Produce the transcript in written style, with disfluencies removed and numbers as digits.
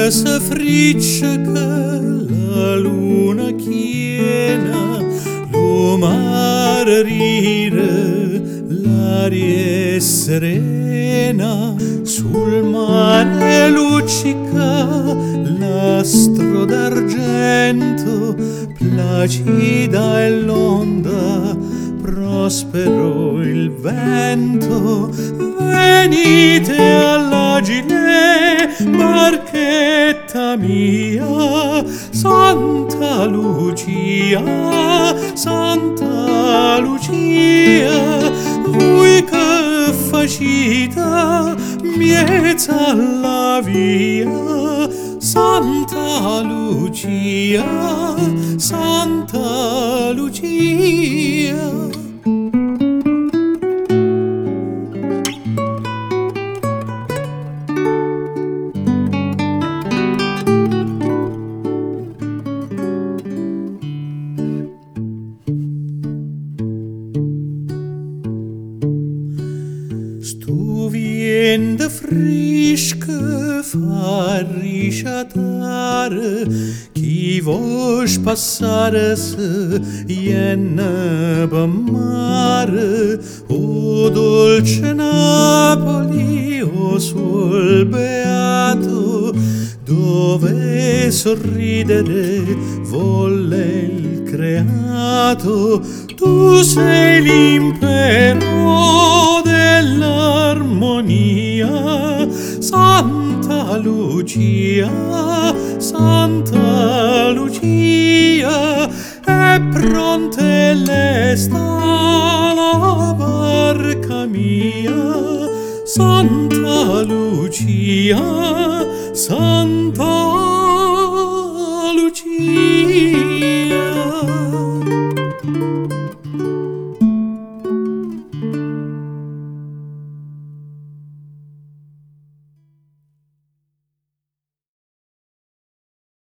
să friccică la luna chiena, lumar rire, l'aria serena, sul mare luccica l'astro d'argento, placida è l'onda, prospero il vento. Venite all'agile, barchetta mia, Santa Lucia, Santa Lucia, voi che facita miezza la via, Santa Lucia, Santa Lucia. Tu vien de friscă farișatară, chi voș passare să iennă pe mare, o dolce Napoli, o suol beato, dove sorridere volle il creato. Tu sei l'impero dell'armonia, Santa Lucia, Santa Lucia, è pronta l'esta la barca mia, Santa Lucia, Santa